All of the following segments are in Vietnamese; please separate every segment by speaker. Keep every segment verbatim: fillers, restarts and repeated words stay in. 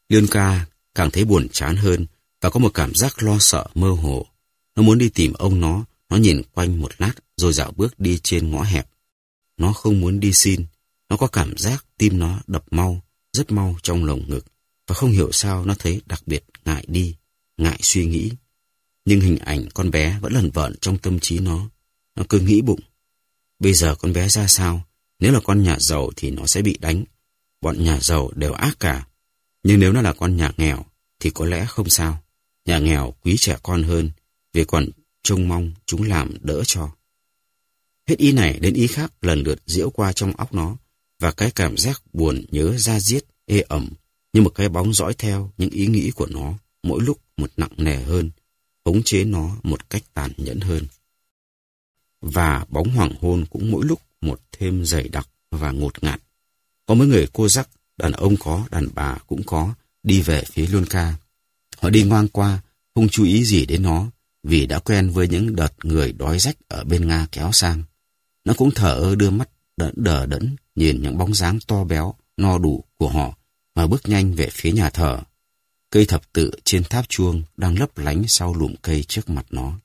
Speaker 1: Lyonka càng thấy buồn chán hơn và có một cảm giác lo sợ mơ hồ. Nó muốn đi tìm ông nó, nó nhìn quanh một lát rồi dạo bước đi trên ngõ hẹp. Nó không muốn đi xin, nó có cảm giác tim nó đập mau, rất mau trong lồng ngực và không hiểu sao nó thấy đặc biệt ngại đi, ngại suy nghĩ. Nhưng hình ảnh con bé vẫn lẩn vẩn trong tâm trí nó. Nó cứ nghĩ bụng, bây giờ con bé ra sao? Nếu là con nhà giàu thì nó sẽ bị đánh. Bọn nhà giàu đều ác cả. Nhưng nếu nó là con nhà nghèo thì có lẽ không sao. Nhà nghèo quý trẻ con hơn vì còn trông mong chúng làm đỡ cho. Hết ý này đến ý khác lần lượt diễu qua trong óc nó và cái cảm giác buồn nhớ da diết, ê ẩm như một cái bóng dõi theo những ý nghĩ của nó mỗi lúc một nặng nề hơn, khống chế nó một cách tàn nhẫn hơn. Và bóng hoàng hôn cũng mỗi lúc một thêm dày đặc và ngột ngạt. Có mấy người cô dắc, đàn ông có, đàn bà cũng có, đi về phía Lyonka. Họ đi ngoang qua, không chú ý gì đến nó, vì đã quen với những đợt người đói rách ở bên Nga kéo sang. Nó cũng thở ơ đưa mắt đỡ đờ đẫn nhìn những bóng dáng to béo, no đủ của họ mà bước nhanh về phía nhà thờ. Cây thập tự trên tháp chuông đang lấp lánh sau lùm cây trước mặt nó.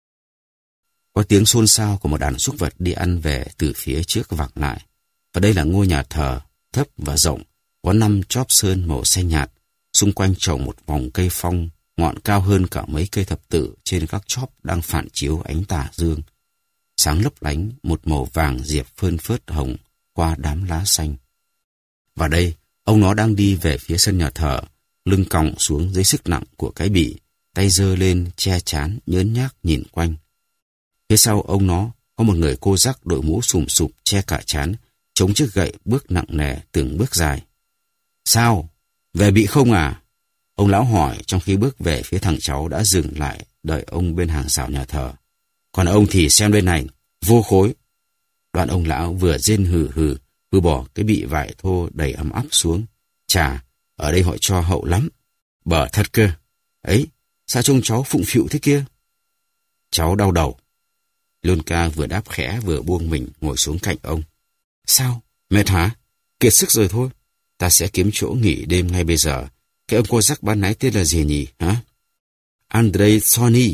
Speaker 1: Có tiếng xôn xao của một đàn súc vật đi ăn về từ phía trước vọng lại. Và đây là ngôi nhà thờ, thấp và rộng, có năm chóp sơn màu xanh nhạt, xung quanh trồng một vòng cây phong, ngọn cao hơn cả mấy cây thập tự trên các chóp đang phản chiếu ánh tà dương. Sáng lấp lánh một màu vàng diệp phơn phớt hồng qua đám lá xanh. Và đây, ông nó đang đi về phía sân nhà thờ, lưng còng xuống dưới sức nặng của cái bỉ, tay giơ lên che trán nhớn nhác nhìn quanh. Phía sau ông nó có một người cô dắc đội mũ sùm sụp che cả trán, chống chiếc gậy bước nặng nề từng bước dài. Sao? Về bị không à? Ông lão hỏi trong khi bước về phía thằng cháu đã dừng lại đợi ông bên hàng rào nhà thờ. Còn ông thì xem đây này, vô khối. Đoạn ông lão vừa rên hừ hừ, vừa bỏ cái bị vải thô đầy ấm áp xuống. Chà, ở đây họ cho hậu lắm. Bở thật cơ. Ấy, sao trông cháu phụng phịu thế kia? Cháu đau đầu. Lyonka vừa đáp khẽ vừa buông mình ngồi xuống cạnh ông. Sao? Mệt hả? Kiệt sức rồi thôi. Ta sẽ kiếm chỗ nghỉ đêm ngay bây giờ. Cái ông cô dắc ban nãy tên là gì nhỉ? Hả? Andrei Sony.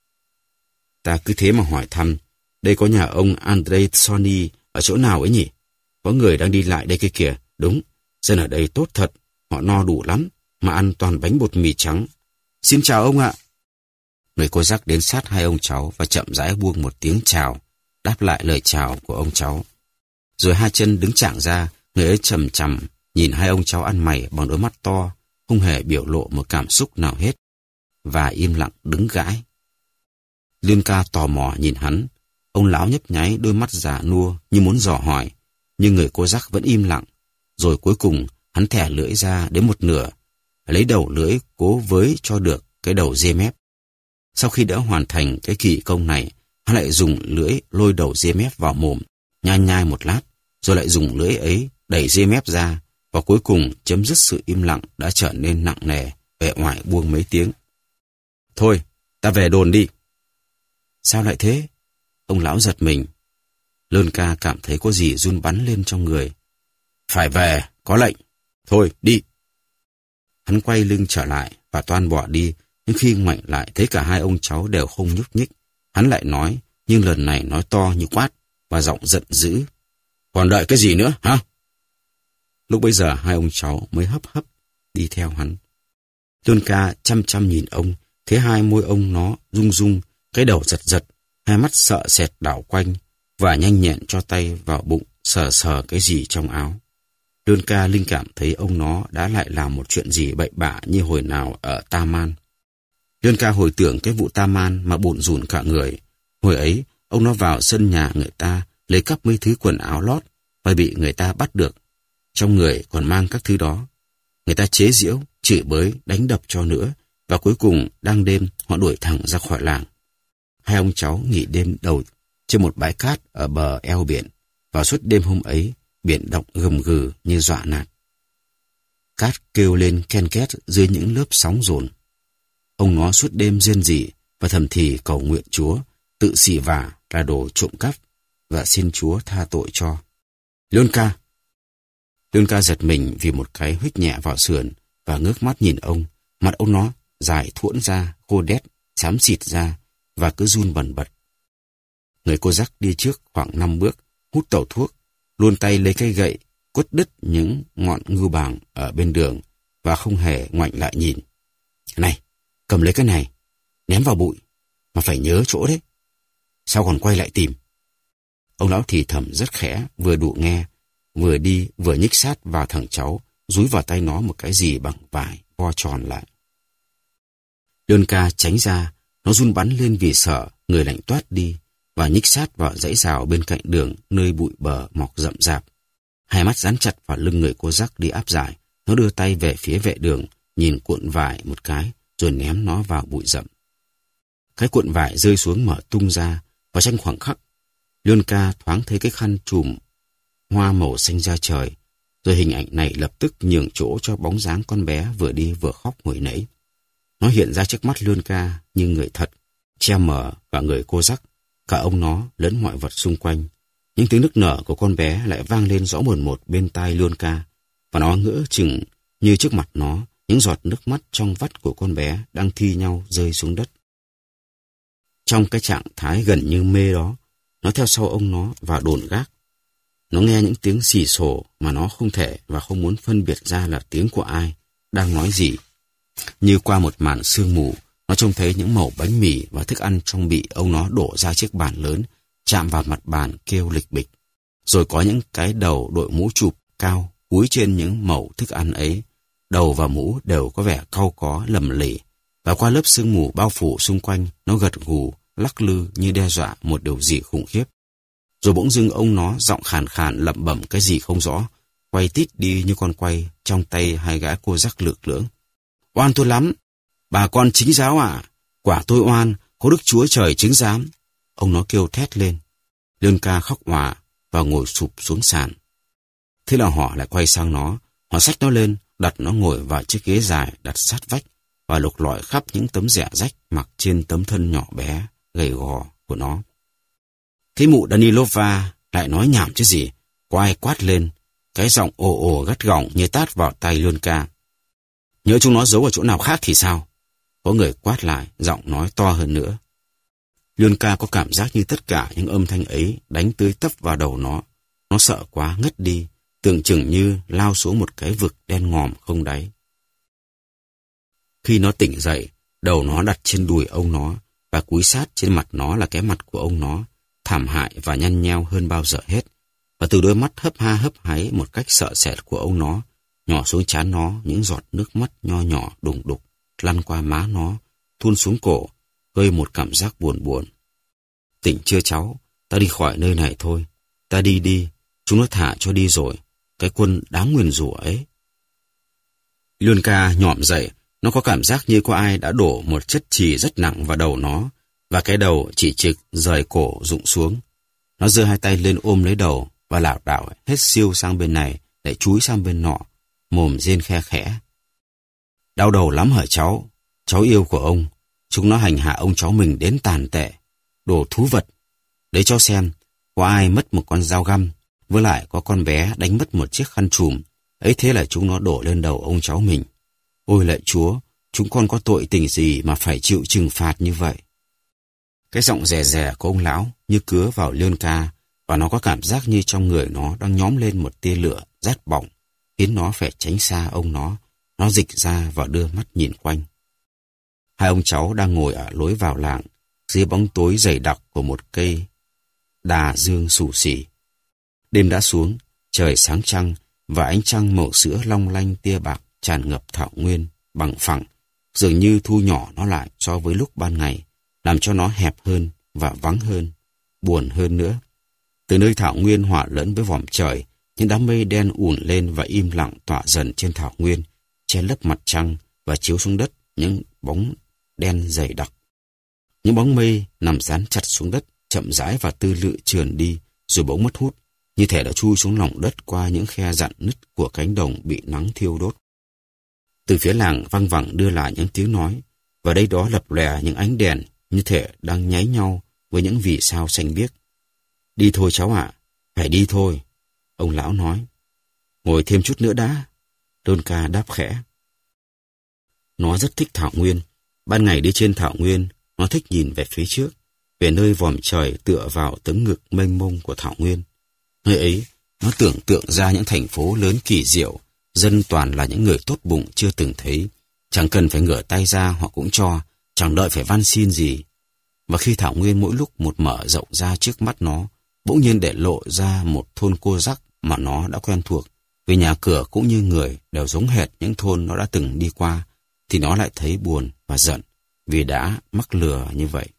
Speaker 1: Ta cứ thế mà hỏi thăm. Đây có nhà ông Andrei Sony ở chỗ nào ấy nhỉ? Có người đang đi lại đây kia kìa. Đúng, dân ở đây tốt thật. Họ no đủ lắm, mà ăn toàn bánh bột mì trắng. Xin chào ông ạ. Người cô dắc đến sát hai ông cháu và chậm rãi buông một tiếng chào, đáp lại lời chào của ông cháu. Rồi hai chân đứng chạng ra, người ấy chầm chằm nhìn hai ông cháu ăn mày bằng đôi mắt to, không hề biểu lộ một cảm xúc nào hết, và im lặng đứng gãi. Lyonka tò mò nhìn hắn, ông lão nhấp nháy đôi mắt già nua như muốn dò hỏi, nhưng người cô dắc vẫn im lặng. Rồi cuối cùng hắn thẻ lưỡi ra đến một nửa, lấy đầu lưỡi cố với cho được cái đầu dê mép. Sau khi đã hoàn thành cái kỳ công này, hắn lại dùng lưỡi lôi đầu dê mép vào mồm, nhai nhai một lát, rồi lại dùng lưỡi ấy đẩy dê mép ra, và cuối cùng chấm dứt sự im lặng đã trở nên nặng nề, vẻ ngoài buông mấy tiếng. Thôi, ta về đồn đi. Sao lại thế? Ông lão giật mình. Lyonka cảm thấy có gì run bắn lên trong người. Phải về, có lệnh. Thôi, đi. Hắn quay lưng trở lại và toan bỏ đi, nhưng khi ngoảnh lại thấy cả hai ông cháu đều không nhúc nhích. Hắn lại nói, nhưng lần này nói to như quát, và giọng giận dữ. Còn đợi cái gì nữa, hả? Lúc bấy giờ hai ông cháu mới hấp hấp đi theo hắn. Lyonka chăm chăm nhìn ông, thấy hai môi ông nó rung rung, cái đầu giật giật, hai mắt sợ sệt đảo quanh, và nhanh nhẹn cho tay vào bụng sờ sờ cái gì trong áo. Lyonka linh cảm thấy ông nó đã lại làm một chuyện gì bậy bạ như hồi nào ở Taman. Lyonka hồi tưởng cái vụ Taman mà bủn rủn cả người. Hồi ấy, ông nó vào sân nhà người ta lấy cắp mấy thứ quần áo lót và bị người ta bắt được. Trong người còn mang các thứ đó. Người ta chế giễu, chửi bới, đánh đập cho nữa, và cuối cùng đang đêm họ đuổi thẳng ra khỏi làng. Hai ông cháu nghỉ đêm đầu trên một bãi cát ở bờ eo biển, và suốt đêm hôm ấy biển động gầm gừ như dọa nạt. Cát kêu lên ken két dưới những lớp sóng dồn. Ông nó suốt đêm rên rỉ và thầm thì cầu nguyện Chúa, tự xì vả là đồ trộm cắp, và xin Chúa tha tội cho. Lyonka! Lyonka giật mình vì một cái huých nhẹ vào sườn, và ngước mắt nhìn ông. Mặt ông nó dài thuỗn ra, khô đét, xám xịt ra và cứ run bần bật. Người cô dắc đi trước khoảng năm bước, hút tẩu thuốc, luồn tay lấy cây gậy, quất đứt những ngọn ngưu bàng ở bên đường và không hề ngoảnh lại nhìn. Này, cầm lấy cái này, ném vào bụi, mà phải nhớ chỗ đấy. Sao còn quay lại tìm? Ông lão thì thầm rất khẽ, vừa đủ nghe, vừa đi vừa nhích sát vào thằng cháu, dúi vào tay nó một cái gì bằng vải, vo tròn lại. Đơn ca tránh ra, nó run bắn lên vì sợ, người lạnh toát đi, và nhích sát vào dãy rào bên cạnh đường, nơi bụi bờ mọc rậm rạp. Hai mắt dán chặt vào lưng người cô dắc đi áp giải, nó đưa tay về phía vệ đường, nhìn cuộn vải một cái, rồi ném nó vào bụi rậm. Cái cuộn vải rơi xuống mở tung ra, và trong khoảng khắc, Lươn ca thoáng thấy cái khăn trùm hoa màu xanh da trời, rồi hình ảnh này lập tức nhường chỗ cho bóng dáng con bé vừa đi vừa khóc hồi nãy. Nó hiện ra trước mắt Lươn ca như người thật, che mờ cả người cô dắc, cả ông nó lẫn mọi vật xung quanh. Những tiếng nức nở của con bé lại vang lên rõ mồn một bên tai Lươn ca, và nó ngỡ chừng như trước mặt nó, những giọt nước mắt trong vắt của con bé đang thi nhau rơi xuống đất. Trong cái trạng thái gần như mê đó, nó theo sau ông nó và đồn gác. Nó nghe những tiếng xì xồ mà nó không thể và không muốn phân biệt ra là tiếng của ai, đang nói gì. Như qua một màn sương mù, nó trông thấy những mẩu bánh mì và thức ăn trong bị ông nó đổ ra chiếc bàn lớn, chạm vào mặt bàn kêu lịch bịch. Rồi có những cái đầu đội mũ chụp cao cúi trên những mẩu thức ăn ấy. Đầu và mũ đều có vẻ cau có lầm lì, và qua lớp sương mù bao phủ xung quanh, nó gật gù, lắc lư như đe dọa một điều gì khủng khiếp. Rồi bỗng dưng ông nó giọng khàn khàn lẩm bẩm cái gì không rõ, quay tít đi như con quay, trong tay hai gã cô dắc lược lưỡng. Oan tôi lắm, bà con chính giáo ạ, à, quả tôi oan, có Đức Chúa Trời chứng giám. Ông nó kêu thét lên. Lươn ca khóc òa và ngồi sụp xuống sàn. Thế là họ lại quay sang nó, họ xách nó lên, đặt nó ngồi vào chiếc ghế dài đặt sát vách và lục lọi khắp những tấm rẻ rách mặc trên tấm thân nhỏ bé, gầy gò của nó. Cái mụ Danilova lại nói nhảm chứ gì, quay quát lên, cái giọng ồ ồ gắt gỏng như tát vào tay Lươn ca. Nhớ chúng nó giấu ở chỗ nào khác thì sao? Có người quát lại, giọng nói to hơn nữa. Lươn ca có cảm giác như tất cả những âm thanh ấy đánh tưới tấp vào đầu nó. Nó sợ quá ngất đi, tưởng chừng như lao xuống một cái vực đen ngòm không đáy. Khi nó tỉnh dậy, đầu nó đặt trên đùi ông nó, và cúi sát trên mặt nó là cái mặt của ông nó, thảm hại và nhăn nheo hơn bao giờ hết. Và từ đôi mắt hấp ha hấp háy một cách sợ sệt của ông nó, nhỏ xuống trán nó những giọt nước mắt nho nhỏ đùng đục, lăn qua má nó, tuôn xuống cổ, gây một cảm giác buồn buồn. Tỉnh chưa cháu, ta đi khỏi nơi này thôi, ta đi đi, chúng nó thả cho đi rồi, cái quân đáng nguyền rủa ấy. Lươn ca nhỏm dậy, nó có cảm giác như có ai đã đổ một chất chì rất nặng vào đầu nó, và cái đầu chỉ trực rời cổ rụng xuống. Nó giơ hai tay lên ôm lấy đầu và lảo đảo hết siêu sang bên này, lại chúi sang bên nọ, mồm rên khe khẽ. Đau đầu lắm hả cháu? Cháu yêu của ông, chúng nó hành hạ ông cháu mình đến tàn tệ. Đồ thú vật. Để cháu xem, có ai mất một con dao găm, với lại có con bé đánh mất một chiếc khăn trùm. Ấy thế là chúng nó đổ lên đầu ông cháu mình. Ôi lạy Chúa, chúng con có tội tình gì mà phải chịu trừng phạt như vậy? Cái giọng rè rè của ông lão như cứa vào Lươn ca, và nó có cảm giác như trong người nó đang nhóm lên một tia lửa rát bỏng, khiến nó phải tránh xa ông nó. Nó dịch ra và đưa mắt nhìn quanh. Hai ông cháu đang ngồi ở lối vào làng, dưới bóng tối dày đặc của một cây đà dương xù xì. Đêm đã xuống, trời sáng trăng, và ánh trăng màu sữa long lanh tia bạc tràn ngập thảo nguyên, bằng phẳng, dường như thu nhỏ nó lại so với lúc ban ngày, làm cho nó hẹp hơn và vắng hơn, buồn hơn nữa. Từ nơi thảo nguyên hòa lẫn với vòm trời, những đám mây đen ùn lên và im lặng tỏa dần trên thảo nguyên, che lấp mặt trăng và chiếu xuống đất những bóng đen dày đặc. Những bóng mây nằm dán chặt xuống đất, chậm rãi và tư lự trườn đi, rồi bỗng mất hút, như thể đã chui xuống lòng đất qua những khe rạn nứt của cánh đồng bị nắng thiêu đốt. Từ phía làng văng vẳng đưa lại những tiếng nói, và đây đó lập lòe những ánh đèn như thể đang nháy nhau với những vì sao xanh biếc. Đi thôi cháu ạ, phải đi thôi, ông lão nói. Ngồi thêm chút nữa đã, Lươn ca đáp khẽ. Nó rất thích thảo nguyên. Ban ngày đi trên thảo nguyên, nó thích nhìn về phía trước, về nơi vòm trời tựa vào tấm ngực mênh mông của thảo nguyên. Nơi ấy, nó tưởng tượng ra những thành phố lớn kỳ diệu, dân toàn là những người tốt bụng chưa từng thấy. Chẳng cần phải ngửa tay ra họ cũng cho, chẳng đợi phải van xin gì. Và khi thảo nguyên mỗi lúc một mở rộng ra trước mắt nó, bỗng nhiên để lộ ra một thôn cô rắc mà nó đã quen thuộc, vì nhà cửa cũng như người đều giống hệt những thôn nó đã từng đi qua, thì nó lại thấy buồn và giận vì đã mắc lừa như vậy.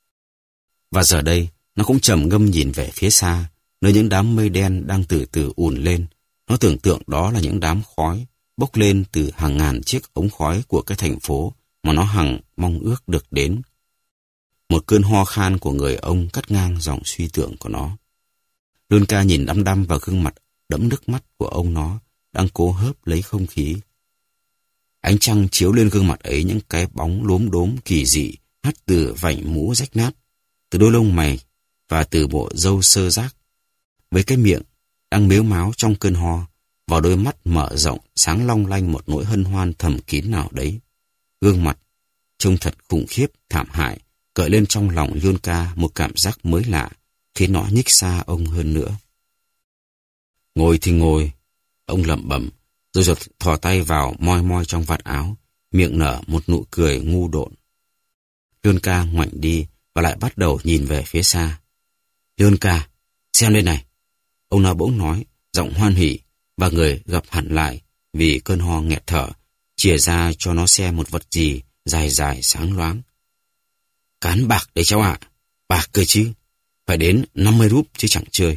Speaker 1: Và giờ đây, nó cũng trầm ngâm nhìn về phía xa, nơi những đám mây đen đang từ từ ùn lên. Nó tưởng tượng đó là những đám khói bốc lên từ hàng ngàn chiếc ống khói của cái thành phố mà nó hằng mong ước được đến. Một cơn ho khan của người ông cắt ngang dòng suy tưởng của nó. Luân-ca nhìn đăm đăm vào gương mặt đẫm nước mắt của ông nó, đang cố hớp lấy không khí. Ánh trăng chiếu lên gương mặt ấy những cái bóng lốm đốm kỳ dị hắt từ vành mũ rách nát, từ đôi lông mày và từ bộ râu xơ rác. Với cái miệng đang mếu máo trong cơn ho, vào đôi mắt mở rộng sáng long lanh một nỗi hân hoan thầm kín nào đấy. Gương mặt trông thật khủng khiếp, thảm hại, gợi lên trong lòng Luân-ca một cảm giác mới lạ, khiến nó nhích xa ông hơn nữa. Ngồi thì ngồi, ông lẩm bẩm, rồi giật thò tay vào moi moi trong vạt áo, miệng nở một nụ cười ngu độn. Luân-ca ngoảnh đi và lại bắt đầu nhìn về phía xa. Luân-ca, xem đây này. Ông nó bỗng nói, giọng hoan hỉ, và người gập hẳn lại vì cơn ho nghẹt thở, chìa ra cho nó xem một vật gì dài dài sáng loáng. Cán bạc đấy cháu ạ, bạc cơ chứ, phải đến năm mươi rúp chứ chẳng chơi.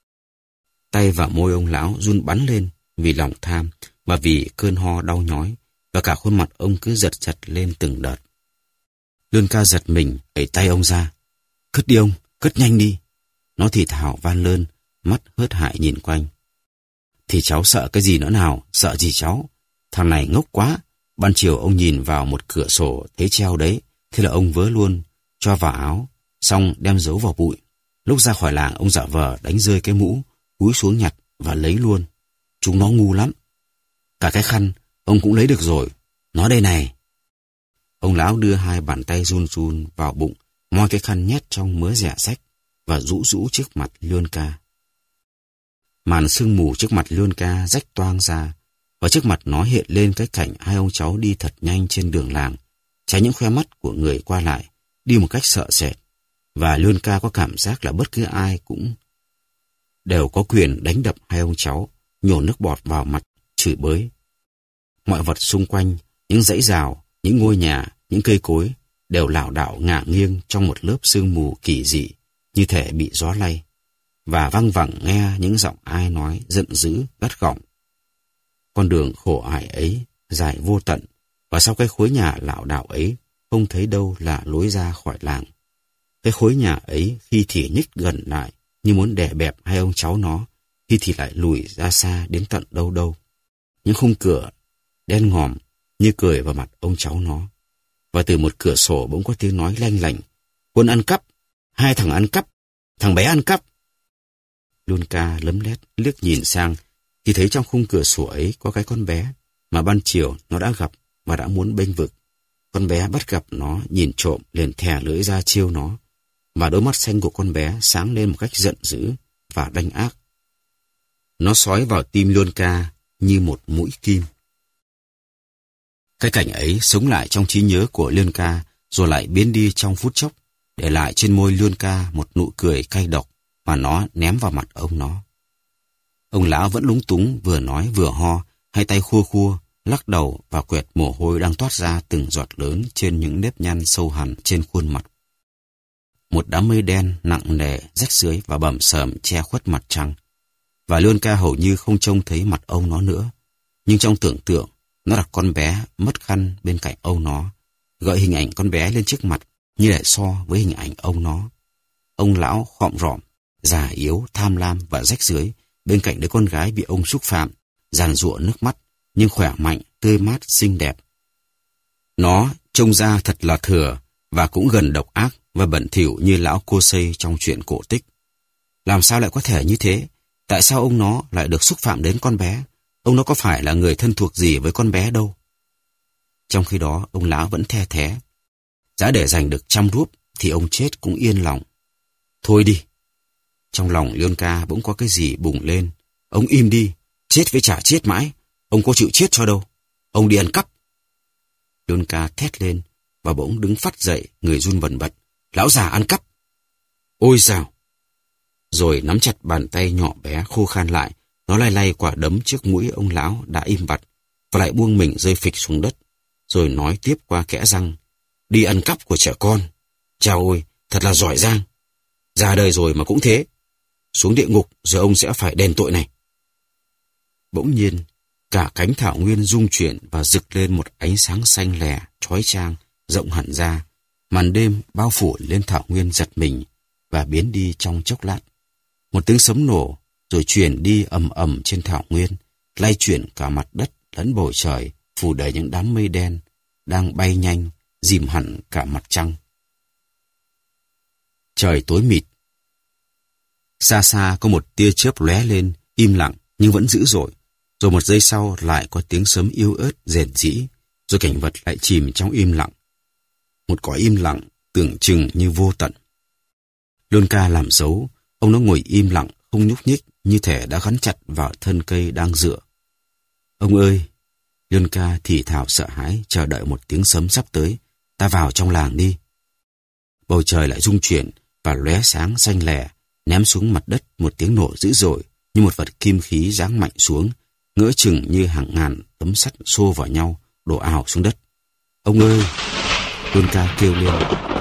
Speaker 1: Tay và môi ông lão run bắn lên vì lòng tham và vì cơn ho đau nhói, và cả khuôn mặt ông cứ giật giật lên từng đợt. Luân-ca giật mình, đẩy tay ông ra. Cất đi ông, cất nhanh đi. Nó thì thào van lơn, mắt hớt hại nhìn quanh. Thì cháu sợ cái gì nữa nào, sợ gì cháu? Thằng này ngốc quá. Ban chiều ông nhìn vào một cửa sổ thấy treo đấy, thế là ông vớ luôn, cho vào áo, xong đem giấu vào bụi. Lúc ra khỏi làng ông giả vờ đánh rơi cái mũ, cúi xuống nhặt và lấy luôn. Chúng nó ngu lắm. Cả cái khăn ông cũng lấy được rồi. Nó đây này. Ông lão đưa hai bàn tay run run vào bụng, moi cái khăn nhét trong mớ rẻ rách và rũ rũ trước mặt Luân-ca. Màn sương mù trước mặt Luân-ca rách toang ra, và trước mặt nó hiện lên cái cảnh hai ông cháu đi thật nhanh trên đường làng, trái những khoe mắt của người qua lại, đi một cách sợ sệt. Và Luân-ca có cảm giác là bất cứ ai cũng đều có quyền đánh đập hai ông cháu, nhổ nước bọt vào mặt, chửi bới. Mọi vật xung quanh, những dãy rào, những ngôi nhà, những cây cối, đều lảo đảo ngả nghiêng trong một lớp sương mù kỳ dị, như thể bị gió lay, và văng vẳng nghe những giọng ai nói giận dữ, gắt gỏng. Con đường khổ ải ấy dài vô tận, và sau cái khối nhà lảo đảo ấy không thấy đâu là lối ra khỏi làng. Cái khối nhà ấy khi thì nhích gần lại như muốn đè bẹp hai ông cháu nó, khi thì lại lùi ra xa đến tận đâu đâu. Những khung cửa đen ngòm như cười vào mặt ông cháu nó. Và từ một cửa sổ bỗng có tiếng nói lanh lảnh: Quân ăn cắp, hai thằng ăn cắp, thằng bé ăn cắp. Luân-ca lấm lét liếc nhìn sang, thì thấy trong khung cửa sổ ấy có cái con bé mà ban chiều nó đã gặp và đã muốn bênh vực. Con bé bắt gặp nó nhìn trộm, liền thè lưỡi ra chiêu nó, và đôi mắt xanh của con bé sáng lên một cách giận dữ và đanh ác. Nó xói vào tim Luân-ca như một mũi kim. Cái cảnh ấy sống lại trong trí nhớ của Luân-ca, rồi lại biến đi trong phút chốc, để lại trên môi Luân-ca một nụ cười cay độc mà nó ném vào mặt ông nó. Ông lão vẫn lúng túng, vừa nói vừa ho, hai tay khua khua, lắc đầu và quẹt mồ hôi đang toát ra từng giọt lớn trên những nếp nhăn sâu hằn trên khuôn mặt. Một đám mây đen nặng nề rách rưới và bầm sờm che khuất mặt trăng, và Luân-ca hầu như không trông thấy mặt ông nó nữa. Nhưng trong tưởng tượng, nó đặt con bé mất khăn bên cạnh ông nó, gợi hình ảnh con bé lên trước mặt như để so với hình ảnh ông nó. Ông lão khọm rọm, già yếu, tham lam và rách rưới, bên cạnh đứa con gái bị ông xúc phạm, giàn giụa nước mắt, nhưng khỏe mạnh, tươi mát, xinh đẹp. Nó trông ra thật là thừa và cũng gần độc ác và bẩn thỉu như lão cô xây trong chuyện cổ tích. Làm sao lại có thể như thế? Tại sao ông nó lại được xúc phạm đến con bé? Ông nó có phải là người thân thuộc gì với con bé đâu? Trong khi đó, ông lão vẫn the thé. Giá để giành được trăm rúp thì ông chết cũng yên lòng. Thôi đi. Trong lòng Lyonka bỗng có cái gì bùng lên. Ông im đi, chết với chả chết mãi. Ông có chịu chết cho đâu. Ông đi ăn cắp. Lyonka thét lên và bỗng đứng phắt dậy, người run bần bật. Lão già ăn cắp. Ôi sao? Rồi nắm chặt bàn tay nhỏ bé khô khan lại. Nó lay lay quả đấm trước mũi ông lão đã im bặt và lại buông mình rơi phịch xuống đất. Rồi nói tiếp qua kẽ răng. Đi ăn cắp của trẻ con. Chao ôi, thật là giỏi giang. Già đời rồi mà cũng thế. Xuống địa ngục rồi ông sẽ phải đền tội này. Bỗng nhiên, cả cánh thảo nguyên rung chuyển và rực lên một ánh sáng xanh lè, chói chang, rộng hẳn ra. Màn đêm bao phủ lên thảo nguyên giật mình và biến đi trong chốc lát. Một tiếng sấm nổ rồi chuyển đi ầm ầm trên thảo nguyên, lay chuyển cả mặt đất lẫn bầu trời, phủ đầy những đám mây đen đang bay nhanh, dìm hẳn cả mặt trăng. Trời tối mịt. Xa xa có một tia chớp lóe lên, im lặng nhưng vẫn dữ dội. Rồi một giây sau lại có tiếng sấm yếu ớt rền rĩ, rồi cảnh vật lại chìm trong im lặng. Một cõi im lặng tưởng chừng như vô tận. Lyonka làm dấu, ông nó ngồi im lặng, không nhúc nhích, như thể đã gắn chặt vào thân cây đang dựa. Ông ơi! Lyonka thì thào sợ hãi, chờ đợi một tiếng sấm sắp tới. Ta vào trong làng đi. Bầu trời lại rung chuyển và lóe sáng xanh lè, ném xuống mặt đất một tiếng nổ dữ dội, như một vật kim khí giáng mạnh xuống, ngỡ chừng như hàng ngàn tấm sắt xô vào nhau, đổ ào xuống đất. Ông ơi! Lyonka kêu lên.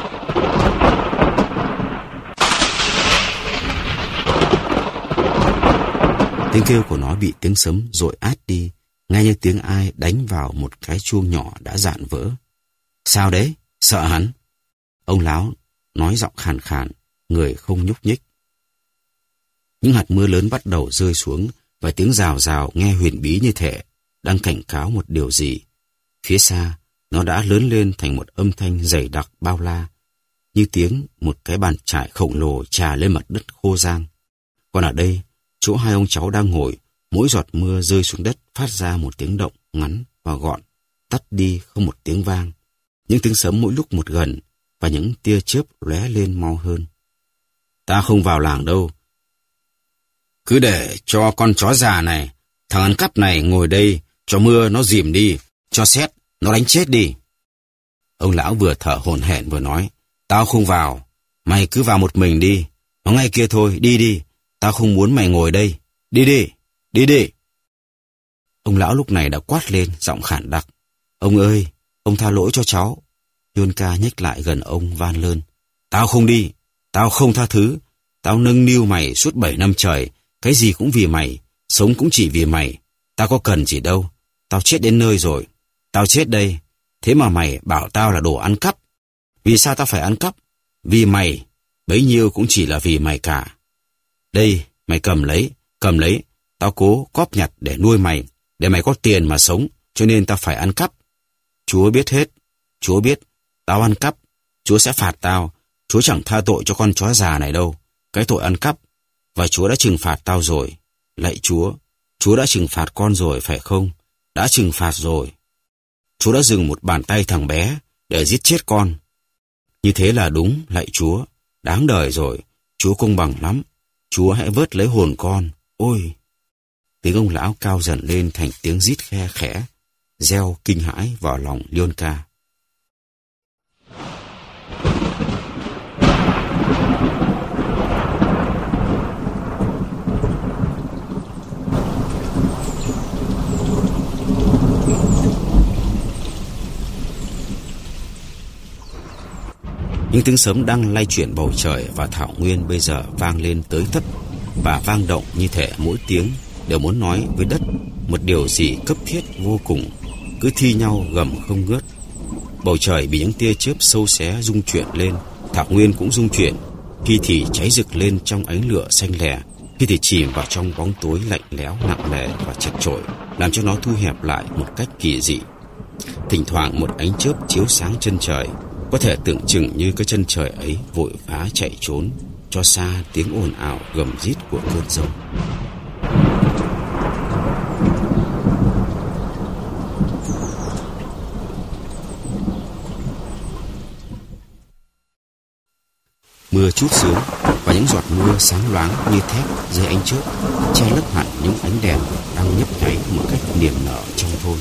Speaker 1: Tiếng kêu của nó bị tiếng sấm dội át đi, nghe như tiếng ai đánh vào một cái chuông nhỏ đã dạn vỡ. Sao đấy? Sợ hắn? Ông lão nói giọng khàn khàn, người không nhúc nhích. Những hạt mưa lớn bắt đầu rơi xuống và tiếng rào rào nghe huyền bí như thể đang cảnh cáo một điều gì. Phía xa, nó đã lớn lên thành một âm thanh dày đặc bao la, như tiếng một cái bàn chải khổng lồ trà lên mặt đất khô rang. Còn ở đây, chỗ hai ông cháu đang ngồi, mỗi giọt mưa rơi xuống đất phát ra một tiếng động ngắn và gọn, tắt đi không một tiếng vang. Những tiếng sấm mỗi lúc một gần và những tia chớp lóe lên mau hơn. Ta không vào làng đâu. Cứ để cho con chó già này, thằng ăn cắp này ngồi đây, cho mưa nó dìm đi, cho sét nó đánh chết đi. Ông lão vừa thở hổn hển vừa nói, tao không vào, mày cứ vào một mình đi, nó ngay kia thôi, đi đi, tao không muốn mày ngồi đây, đi đi, đi đi. Ông lão lúc này đã quát lên, giọng khản đặc, ông ơi, ông tha lỗi cho cháu. Lyonka nhích lại gần ông van lơn, tao không đi, tao không tha thứ, tao nâng niu mày suốt bảy năm trời, cái gì cũng vì mày, sống cũng chỉ vì mày, tao có cần gì đâu, tao chết đến nơi rồi, tao chết đây, thế mà mày bảo tao là đồ ăn cắp. Vì sao tao phải ăn cắp? Vì mày, bấy nhiêu cũng chỉ là vì mày cả. Đây, mày cầm lấy, cầm lấy, tao cố cóp nhặt để nuôi mày, để mày có tiền mà sống, cho nên tao phải ăn cắp. Chúa biết hết, Chúa biết, tao ăn cắp, Chúa sẽ phạt tao, Chúa chẳng tha tội cho con chó già này đâu, cái tội ăn cắp, và Chúa đã trừng phạt tao rồi. Lạy Chúa, Chúa đã trừng phạt con rồi phải không? Đã trừng phạt rồi. Chúa đã dừng một bàn tay thằng bé để giết chết con. Như thế là đúng, lạy Chúa, đáng đời rồi, Chúa công bằng lắm, Chúa hãy vớt lấy hồn con, ôi. Tiếng ông lão cao dần lên thành tiếng rít khe khẽ, reo kinh hãi vào lòng Lyonka. Những tiếng sấm đang lay chuyển bầu trời và thảo nguyên bây giờ vang lên tới tấp và vang động như thể mỗi tiếng đều muốn nói với đất một điều gì cấp thiết vô cùng, cứ thi nhau gầm không ngớt. Bầu trời bị những tia chớp sâu xé rung chuyển lên, thảo nguyên cũng rung chuyển, khi thì cháy rực lên trong ánh lửa xanh lè, khi thì chìm vào trong bóng tối lạnh lẽo nặng nề và chật chội, làm cho nó thu hẹp lại một cách kỳ dị. Thỉnh thoảng một ánh chớp chiếu sáng chân trời, có thể tưởng chừng như cái chân trời ấy vội vã chạy trốn, cho xa tiếng ồn ào gầm rít của cơn giông. Mưa trút xuống và những giọt mưa sáng loáng như thép dưới ánh chớp che lấp hẳn những ánh đèn đang nhấp nháy một cách niềm nở trong thôn.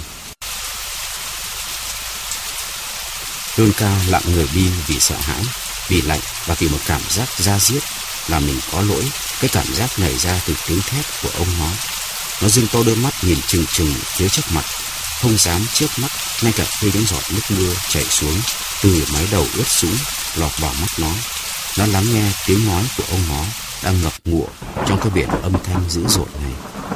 Speaker 1: Lôn Ca lặng người đi vì sợ hãi, vì lạnh và vì một cảm giác da diết là mình có lỗi. Cái cảm giác nảy ra từ tiếng thét của ông nó. Nó dưng to đôi mắt nhìn chừng chừng phía trước mặt, không dám chớp mắt, ngay cả khi những giọt nước mưa chảy xuống từ mái đầu ướt sũng lọt vào mắt nó. Nó lắng nghe tiếng nói của ông nó đang ngập ngụa trong cái biển âm thanh dữ dội này.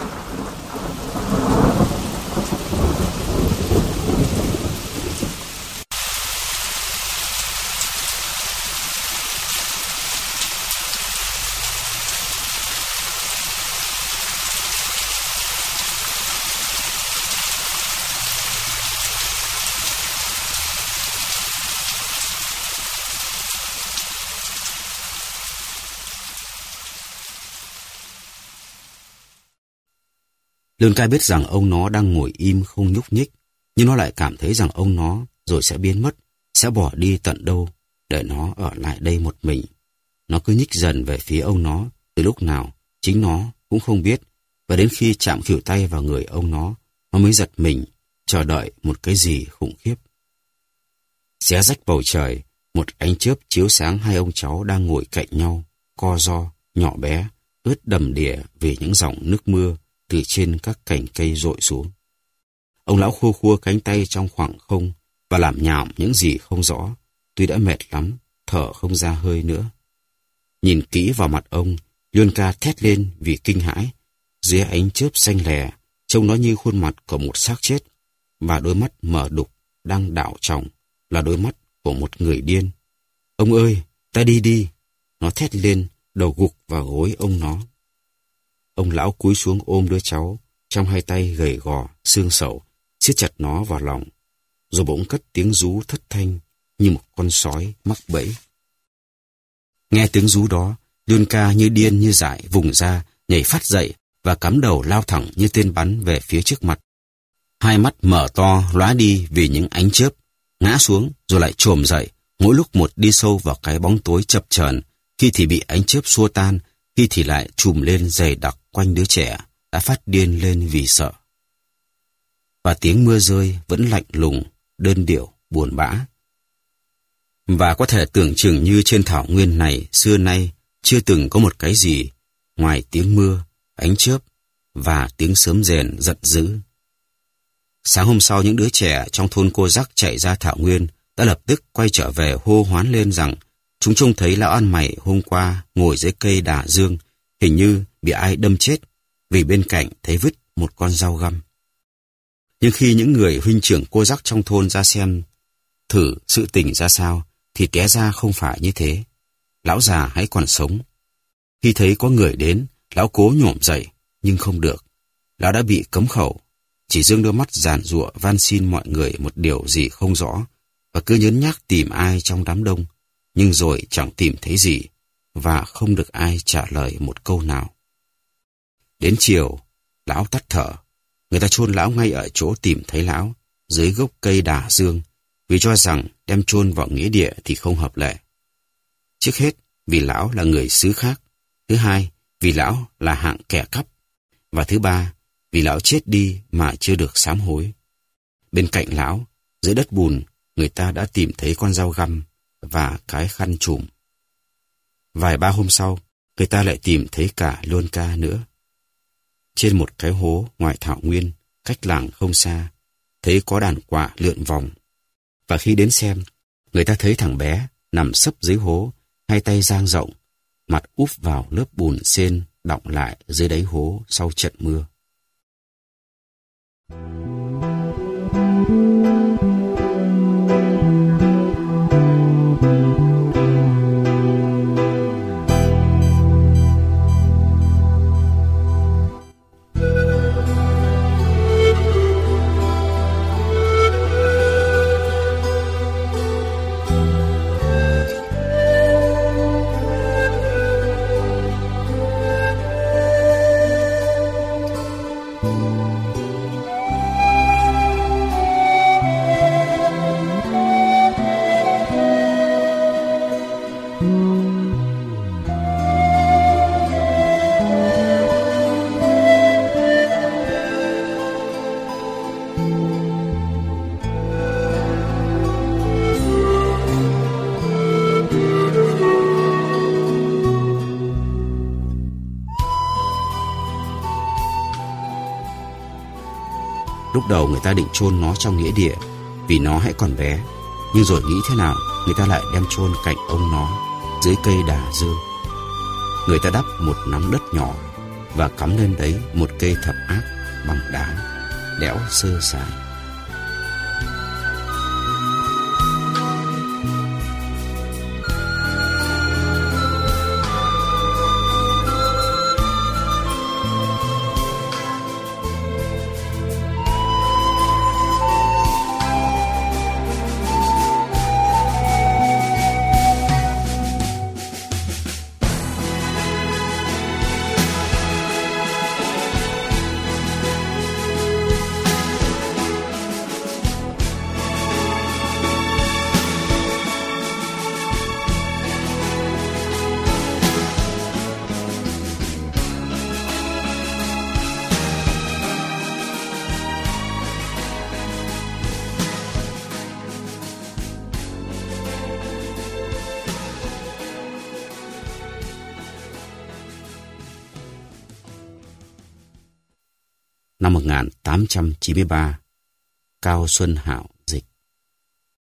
Speaker 1: Lôn Ca biết rằng ông nó đang ngồi im không nhúc nhích, nhưng nó lại cảm thấy rằng ông nó rồi sẽ biến mất, sẽ bỏ đi tận đâu, để nó ở lại đây một mình. Nó cứ nhích dần về phía ông nó, từ lúc nào chính nó cũng không biết, và đến khi chạm khuỷu tay vào người ông nó, nó mới giật mình, chờ đợi một cái gì khủng khiếp. Xé rách bầu trời, một ánh chớp chiếu sáng hai ông cháu đang ngồi cạnh nhau, co ro, nhỏ bé, ướt đầm đìa vì những dòng nước mưa từ trên các cành cây rội xuống. Ông lão khua khua cánh tay trong khoảng không và làm nhảm những gì không rõ, tuy đã mệt lắm, thở không ra hơi nữa. Nhìn kỹ vào mặt ông, Lôn Ca thét lên vì kinh hãi. Dưới ánh chớp xanh lè, trông nó như khuôn mặt của một xác chết, và đôi mắt mở đục đang đảo tròng là đôi mắt của một người điên. Ông ơi, ta đi đi! Nó thét lên, đầu gục vào gối ông nó. Ông lão cúi xuống ôm đứa cháu, trong hai tay gầy gò, xương sẩu, siết chặt nó vào lòng, rồi bỗng cất tiếng rú thất thanh như một con sói mắc bẫy. Nghe tiếng rú đó, Lôn Ca như điên như dại vùng ra, nhảy phát dậy và cắm đầu lao thẳng như tên bắn về phía trước mặt. Hai mắt mở to lóa đi vì những ánh chớp, ngã xuống rồi lại chồm dậy, mỗi lúc một đi sâu vào cái bóng tối chập chờn, khi thì bị ánh chớp xua tan, khi thì lại trùm lên dày đặc quanh đứa trẻ đã phát điên lên vì sợ. Và tiếng mưa rơi vẫn lạnh lùng, đơn điệu, buồn bã. Và có thể tưởng chừng như trên thảo nguyên này xưa nay chưa từng có một cái gì ngoài tiếng mưa, ánh chớp và tiếng sớm rền giận dữ. Sáng hôm sau, những đứa trẻ trong thôn Cô Rắc chạy ra thảo nguyên đã lập tức quay trở về hô hoán lên rằng chúng trông thấy lão ăn mày hôm qua ngồi dưới cây đà dương, hình như bị ai đâm chết, vì bên cạnh thấy vứt một con dao găm. Nhưng khi những người huynh trưởng Cô Rắc trong thôn ra xem thử sự tình ra sao, thì té ra không phải như thế. Lão già hãy còn sống. Khi thấy có người đến, lão cố nhổm dậy, nhưng không được. Lão đã bị cấm khẩu, chỉ dương đôi mắt giàn giụa van xin mọi người một điều gì không rõ, và cứ nhớn nhác tìm ai trong đám đông, nhưng rồi chẳng tìm thấy gì, và không được ai trả lời một câu nào. Đến chiều, lão tắt thở. Người ta chôn lão ngay ở chỗ tìm thấy lão, dưới gốc cây đà dương, vì cho rằng đem chôn vào nghĩa địa thì không hợp lệ. Trước hết, vì lão là người xứ khác. Thứ hai, vì lão là hạng kẻ cắp. Và thứ ba, vì lão chết đi mà chưa được sám hối. Bên cạnh lão, dưới đất bùn, người ta đã tìm thấy con dao găm và cái khăn trùm. Vài ba hôm sau, người ta lại tìm thấy cả Lôn Ca nữa. Trên một cái hố ngoài thảo nguyên, cách làng không xa, thấy có đàn quạ lượn vòng. Và khi đến xem, người ta thấy thằng bé nằm sấp dưới hố, hai tay dang rộng, mặt úp vào lớp bùn sên đọng lại dưới đáy hố sau trận mưa. Lúc đầu người ta định chôn nó trong nghĩa địa vì nó hãy còn bé, nhưng rồi nghĩ thế nào người ta lại đem chôn cạnh ông nó dưới cây đà dương. Người ta đắp một nắm đất nhỏ và cắm lên đấy một cây thập ác bằng đá, đẽo sơ sài. Năm một nghìn tám trăm chín mươi ba, Cao Xuân Hạo